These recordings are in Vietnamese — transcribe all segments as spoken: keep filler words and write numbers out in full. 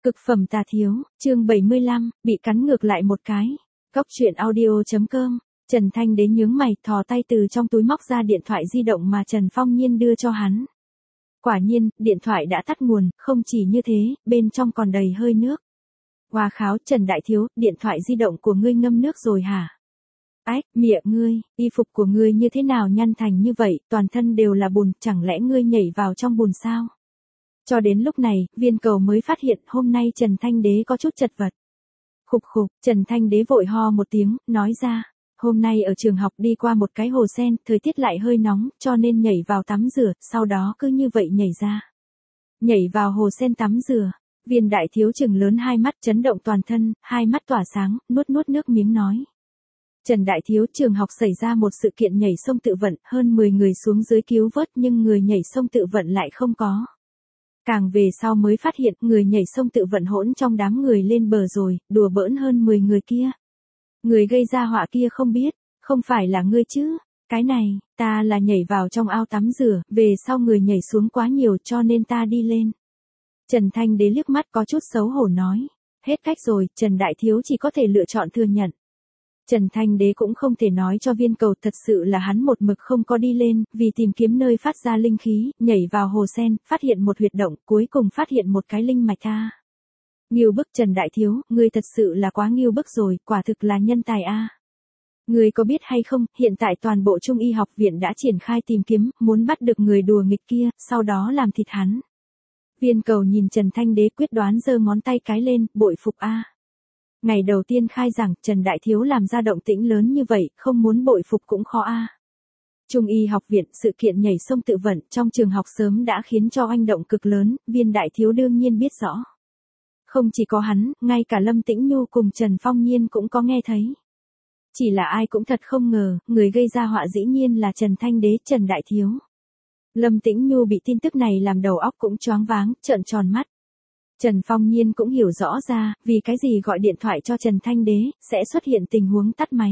Cực phẩm tà thiếu, chương bảy mươi lăm, bị cắn ngược lại một cái. Cốc truyện audio chấm com. Trần Thanh Đế nhướng mày, thò tay từ trong túi móc ra điện thoại di động mà Trần Phong Nhiên đưa cho hắn. Quả nhiên, điện thoại đã tắt nguồn, không chỉ như thế, bên trong còn đầy hơi nước. Hoa kháo, Trần Đại Thiếu, điện thoại di động của ngươi ngâm nước rồi hả? Ách, miệng ngươi, y phục của ngươi như thế nào nhăn thành như vậy, toàn thân đều là bùn, chẳng lẽ ngươi nhảy vào trong bùn sao? Cho đến lúc này, Viên Cầu mới phát hiện hôm nay Trần Thanh Đế có chút chật vật. Khục khục, Trần Thanh Đế vội ho một tiếng, nói ra, hôm nay ở trường học đi qua một cái hồ sen, thời tiết lại hơi nóng, cho nên nhảy vào tắm rửa, sau đó cứ như vậy nhảy ra. Nhảy vào hồ sen tắm rửa, Viên Đại Thiếu trừng lớn hai mắt chấn động toàn thân, hai mắt tỏa sáng, nuốt nuốt nước miếng nói. Trần Đại Thiếu, trường học xảy ra một sự kiện nhảy sông tự vận, hơn mười người xuống dưới cứu vớt nhưng người nhảy sông tự vận lại không có. Càng về sau mới phát hiện người nhảy sông tự vận hỗn trong đám người lên bờ rồi, đùa bỡn hơn mười người kia. Người gây ra họa kia không biết, không phải là ngươi chứ, cái này, ta là nhảy vào trong ao tắm rửa, về sau người nhảy xuống quá nhiều cho nên ta đi lên. Trần Thanh Đế liếc mắt có chút xấu hổ nói, hết cách rồi, Trần Đại Thiếu chỉ có thể lựa chọn thừa nhận. Trần Thanh Đế cũng không thể nói cho Viên Cầu thật sự là hắn một mực không có đi lên, vì tìm kiếm nơi phát ra linh khí, nhảy vào hồ sen, phát hiện một huyệt động, cuối cùng phát hiện một cái linh mạch a. Nghiêu bức Trần Đại Thiếu, ngươi thật sự là quá nghiêu bức rồi, quả thực là nhân tài a. Ngươi có biết hay không, hiện tại toàn bộ Trung Y học viện đã triển khai tìm kiếm, muốn bắt được người đùa nghịch kia, sau đó làm thịt hắn. Viên Cầu nhìn Trần Thanh Đế quyết đoán giơ ngón tay cái lên, bội phục a. Ngày đầu tiên khai giảng, Trần Đại Thiếu làm ra động tĩnh lớn như vậy, không muốn bội phục cũng khó a. Trung Y học viện, sự kiện nhảy sông tự vận trong trường học sớm đã khiến cho oanh động cực lớn, Viên Đại Thiếu đương nhiên biết rõ. Không chỉ có hắn, ngay cả Lâm Tĩnh Nhu cùng Trần Phong Nhiên cũng có nghe thấy. Chỉ là ai cũng thật không ngờ, người gây ra họa dĩ nhiên là Trần Thanh Đế, Trần Đại Thiếu. Lâm Tĩnh Nhu bị tin tức này làm đầu óc cũng choáng váng, trợn tròn mắt. Trần Phong Nhiên cũng hiểu rõ ra, vì cái gì gọi điện thoại cho Trần Thanh Đế, sẽ xuất hiện tình huống tắt máy.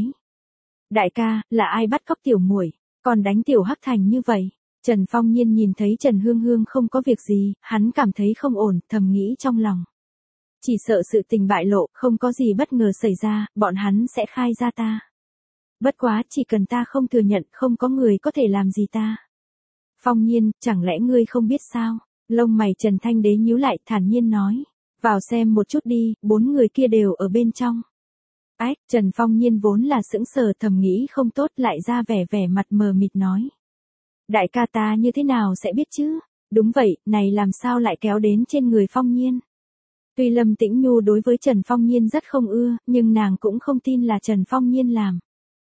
Đại ca, là ai bắt cóc tiểu muội, còn đánh tiểu Hắc Thành như vậy? Trần Phong Nhiên nhìn thấy Trần Hương Hương không có việc gì, hắn cảm thấy không ổn, thầm nghĩ trong lòng. Chỉ sợ sự tình bại lộ, không có gì bất ngờ xảy ra, bọn hắn sẽ khai ra ta. Bất quá, chỉ cần ta không thừa nhận, không có người có thể làm gì ta. Phong Nhiên, chẳng lẽ ngươi không biết sao? Lông mày Trần Thanh Đế nhíu lại, thản nhiên nói. Vào xem một chút đi, bốn người kia đều ở bên trong. Ách, Trần Phong Nhiên vốn là sững sờ thầm nghĩ không tốt lại ra vẻ vẻ mặt mờ mịt nói. Đại ca ta như thế nào sẽ biết chứ? Đúng vậy, này làm sao lại kéo đến trên người Phong Nhiên? Tuy Lâm Tĩnh Nhu đối với Trần Phong Nhiên rất không ưa, nhưng nàng cũng không tin là Trần Phong Nhiên làm.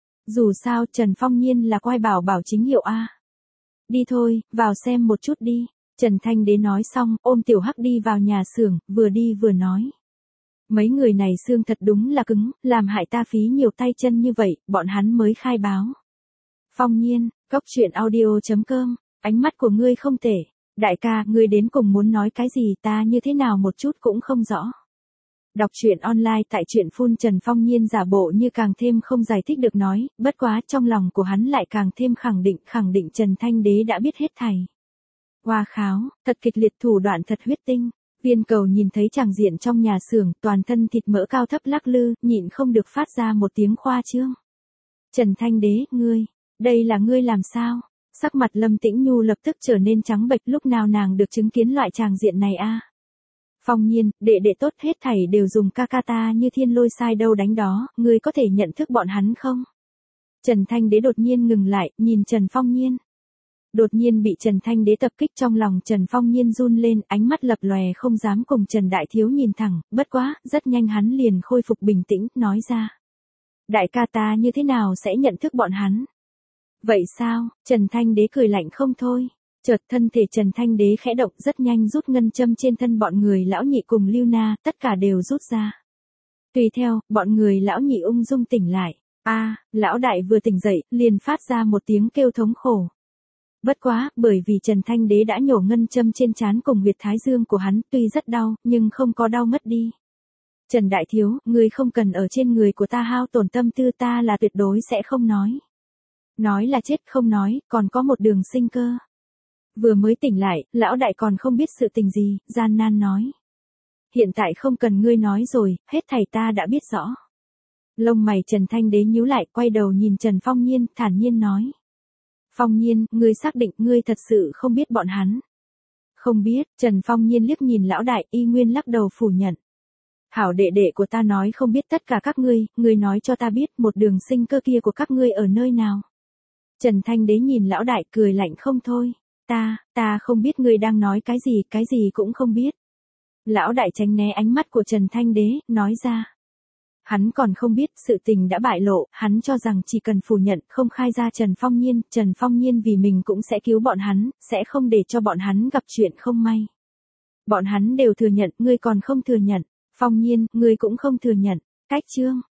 Dù sao, Trần Phong Nhiên là quai bảo bảo chính hiệu A. Đi thôi, vào xem một chút đi. Trần Thanh Đế nói xong, ôm Tiểu Hắc đi vào nhà xưởng, vừa đi vừa nói. Mấy người này xương thật đúng là cứng, làm hại ta phí nhiều tay chân như vậy, bọn hắn mới khai báo. Phong Nhiên, cốc truyện audio chấm com, ánh mắt của ngươi không tệ. Đại ca, ngươi đến cùng muốn nói cái gì ta như thế nào một chút cũng không rõ. Đọc truyện online tại truyện phun Trần Phong Nhiên giả bộ như càng thêm không giải thích được nói, bất quá trong lòng của hắn lại càng thêm khẳng định, khẳng định Trần Thanh Đế đã biết hết thảy. Hoa kháo, thật kịch liệt thủ đoạn thật huyết tinh. Viên Cầu nhìn thấy tràng diện trong nhà xưởng, toàn thân thịt mỡ cao thấp lắc lư, nhịn không được phát ra một tiếng khoa trương. Trần Thanh Đế, ngươi, đây là ngươi làm sao? Sắc mặt Lâm Tĩnh Nhu lập tức trở nên trắng bệch, lúc nào nàng được chứng kiến loại tràng diện này a? Phong Nhiên, đệ đệ tốt hết thảy đều dùng ca ca ta như thiên lôi sai đâu đánh đó, ngươi có thể nhận thức bọn hắn không? Trần Thanh Đế đột nhiên ngừng lại, nhìn Trần Phong Nhiên. Đột nhiên bị Trần Thanh Đế tập kích trong lòng Trần Phong Nhiên run lên, ánh mắt lập lòe không dám cùng Trần Đại Thiếu nhìn thẳng, bất quá, rất nhanh hắn liền khôi phục bình tĩnh, nói ra. Đại ca ta như thế nào sẽ nhận thức bọn hắn? Vậy sao? Trần Thanh Đế cười lạnh không thôi. Chợt thân thể Trần Thanh Đế khẽ động rất nhanh rút ngân châm trên thân bọn người lão nhị cùng Lưu Na, tất cả đều rút ra. Tùy theo, bọn người lão nhị ung dung tỉnh lại. A, lão đại vừa tỉnh dậy, liền phát ra một tiếng kêu thống khổ. Bất quá, bởi vì Trần Thanh Đế đã nhổ ngân châm trên trán cùng huyệt thái dương của hắn, tuy rất đau, nhưng không có đau mất đi. Trần Đại Thiếu, ngươi không cần ở trên người của ta hao tổn tâm tư, ta là tuyệt đối sẽ không nói. Nói là chết không nói, còn có một đường sinh cơ. Vừa mới tỉnh lại, lão đại còn không biết sự tình gì, gian nan nói. Hiện tại không cần ngươi nói rồi, hết thảy ta đã biết rõ. Lông mày Trần Thanh Đế nhíu lại, quay đầu nhìn Trần Phong Nhiên, thản nhiên nói. Phong Nhiên, ngươi xác định ngươi thật sự không biết bọn hắn. Không biết, Trần Phong Nhiên liếc nhìn lão đại, y nguyên lắc đầu phủ nhận. Hảo đệ đệ của ta nói không biết tất cả các ngươi, ngươi nói cho ta biết một đường sinh cơ kia của các ngươi ở nơi nào. Trần Thanh Đế nhìn lão đại cười lạnh không thôi. Ta, ta không biết ngươi đang nói cái gì, cái gì cũng không biết. Lão đại tránh né ánh mắt của Trần Thanh Đế, nói ra. Hắn còn không biết sự tình đã bại lộ, hắn cho rằng chỉ cần phủ nhận không khai ra Trần Phong Nhiên, Trần Phong Nhiên vì mình cũng sẽ cứu bọn hắn, sẽ không để cho bọn hắn gặp chuyện không may. Bọn hắn đều thừa nhận, ngươi còn không thừa nhận. Phong Nhiên, ngươi cũng không thừa nhận. Cách chương.